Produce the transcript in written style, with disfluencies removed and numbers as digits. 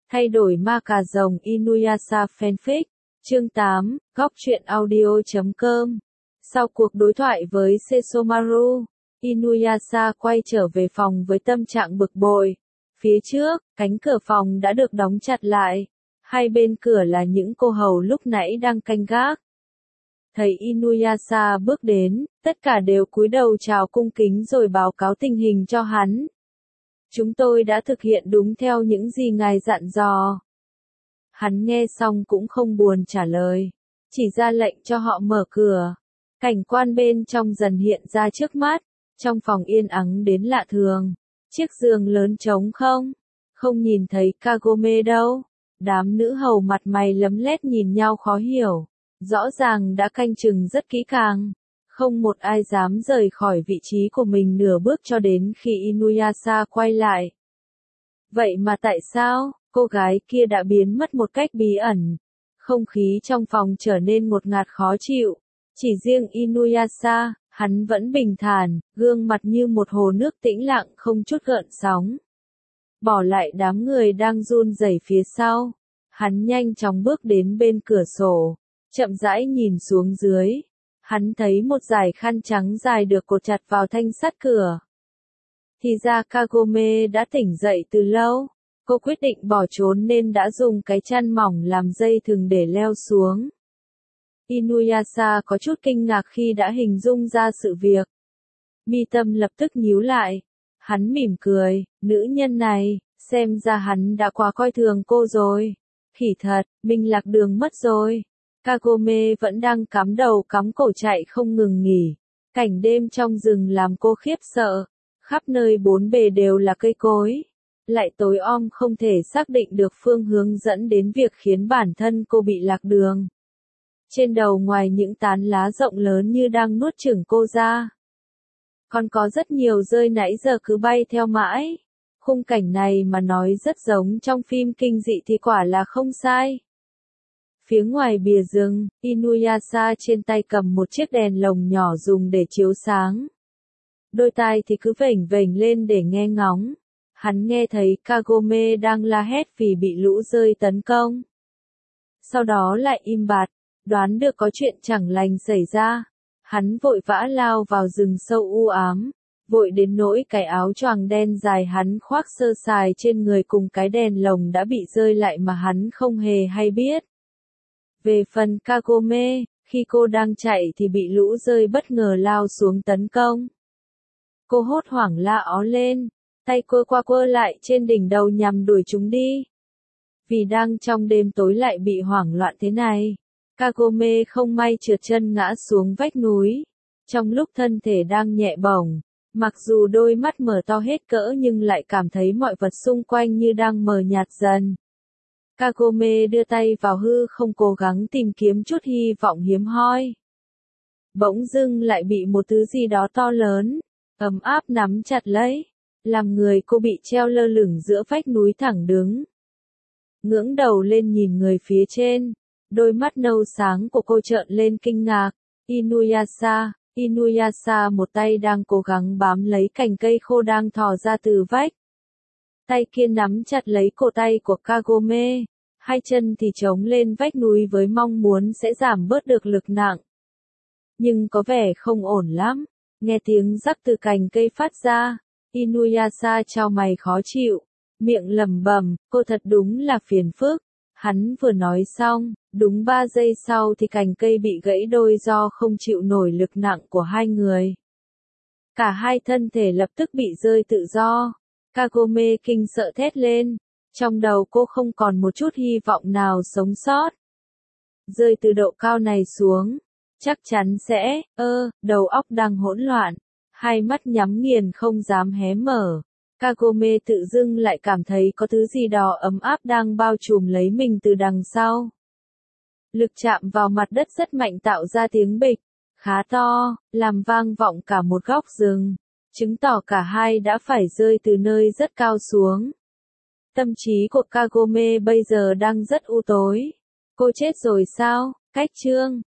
Thay đổi ma cà rồng Inuyasha fanfic. Chương 8, góc truyện audio.com. Sau cuộc đối thoại với Sesomaru, Inuyasha quay trở về phòng với tâm trạng bực bội. Phía trước, cánh cửa phòng đã được đóng chặt lại. Hai bên cửa là những cô hầu lúc nãy đang canh gác. Thấy Inuyasha bước đến, tất cả đều cúi đầu chào cung kính rồi báo cáo tình hình cho hắn. Chúng tôi đã thực hiện đúng theo những gì ngài dặn dò. Hắn nghe xong cũng không buồn trả lời, chỉ ra lệnh cho họ mở cửa. Cảnh quan bên trong dần hiện ra trước mắt, trong phòng yên ắng đến lạ thường. Chiếc giường lớn trống không nhìn thấy Kagome đâu. Đám nữ hầu mặt mày lấm lét nhìn nhau khó hiểu, rõ ràng đã canh chừng rất kỹ càng. Không một ai dám rời khỏi vị trí của mình nửa bước cho đến khi Inuyasha quay lại. Vậy mà tại sao, cô gái kia đã biến mất một cách bí ẩn? Không khí trong phòng trở nên ngột ngạt khó chịu. Chỉ riêng Inuyasha, hắn vẫn bình thản, gương mặt như một hồ nước tĩnh lặng không chút gợn sóng. Bỏ lại đám người đang run rẩy phía sau, hắn nhanh chóng bước đến bên cửa sổ, chậm rãi nhìn xuống dưới. Hắn thấy một dải khăn trắng dài được cột chặt vào thanh sắt cửa. Thì ra Kagome đã tỉnh dậy từ lâu. Cô quyết định bỏ trốn nên đã dùng cái chăn mỏng làm dây thừng để leo xuống. Inuyasha có chút kinh ngạc khi đã hình dung ra sự việc. Mi tâm lập tức nhíu lại. Hắn mỉm cười, nữ nhân này, xem ra hắn đã quá coi thường cô rồi. Khỉ thật, mình lạc đường mất rồi. Kagome vẫn đang cắm đầu cắm cổ chạy không ngừng nghỉ. Cảnh đêm trong rừng làm cô khiếp sợ. Khắp nơi bốn bề đều là cây cối. Lại tối om không thể xác định được phương hướng dẫn đến việc khiến bản thân cô bị lạc đường. Trên đầu ngoài những tán lá rộng lớn như đang nuốt chửng cô ra, còn có rất nhiều rơi nãy giờ cứ bay theo mãi. Khung cảnh này mà nói rất giống trong phim kinh dị thì quả là không sai. Phía ngoài bìa rừng, Inuyasha trên tay cầm một chiếc đèn lồng nhỏ dùng để chiếu sáng. Đôi tai thì cứ vểnh vểnh lên để nghe ngóng. Hắn nghe thấy Kagome đang la hét vì bị lũ rơi tấn công. Sau đó lại im bặt, đoán được có chuyện chẳng lành xảy ra. Hắn vội vã lao vào rừng sâu u ám, vội đến nỗi cái áo choàng đen dài hắn khoác sơ sài trên người cùng cái đèn lồng đã bị rơi lại mà hắn không hề hay biết. Về phần Kagome, khi cô đang chạy thì bị lũ rơi bất ngờ lao xuống tấn công. Cô hốt hoảng la ó lên, tay quơ qua quơ lại trên đỉnh đầu nhằm đuổi chúng đi. Vì đang trong đêm tối lại bị hoảng loạn thế này, Kagome không may trượt chân ngã xuống vách núi. Trong lúc thân thể đang nhẹ bổng, mặc dù đôi mắt mở to hết cỡ nhưng lại cảm thấy mọi vật xung quanh như đang mờ nhạt dần. Kagome đưa tay vào hư không cố gắng tìm kiếm chút hy vọng hiếm hoi. Bỗng dưng lại bị một thứ gì đó to lớn, ấm áp nắm chặt lấy, làm người cô bị treo lơ lửng giữa vách núi thẳng đứng. Ngưỡng đầu lên nhìn người phía trên, đôi mắt nâu sáng của cô trợn lên kinh ngạc. Inuyasha một tay đang cố gắng bám lấy cành cây khô đang thò ra từ vách. Tay kia nắm chặt lấy cổ tay của Kagome, hai chân thì chống lên vách núi với mong muốn sẽ giảm bớt được lực nặng. Nhưng có vẻ không ổn lắm, nghe tiếng rắc từ cành cây phát ra, Inuyasha chau mày khó chịu, miệng lẩm bẩm, cô thật đúng là phiền phức. Hắn vừa nói xong, đúng 3 giây sau thì cành cây bị gãy đôi do không chịu nổi lực nặng của hai người. Cả hai thân thể lập tức bị rơi tự do. Kagome kinh sợ thét lên, trong đầu cô không còn một chút hy vọng nào sống sót. Rơi từ độ cao này xuống, chắc chắn sẽ, đầu óc đang hỗn loạn, hai mắt nhắm nghiền không dám hé mở. Kagome tự dưng lại cảm thấy có thứ gì đó ấm áp đang bao trùm lấy mình từ đằng sau. Lực chạm vào mặt đất rất mạnh tạo ra tiếng bịch, khá to, làm vang vọng cả một góc rừng, chứng tỏ cả hai đã phải rơi từ nơi rất cao xuống. Tâm trí của Kagome bây giờ đang rất u tối. Cô chết rồi sao? Cách chương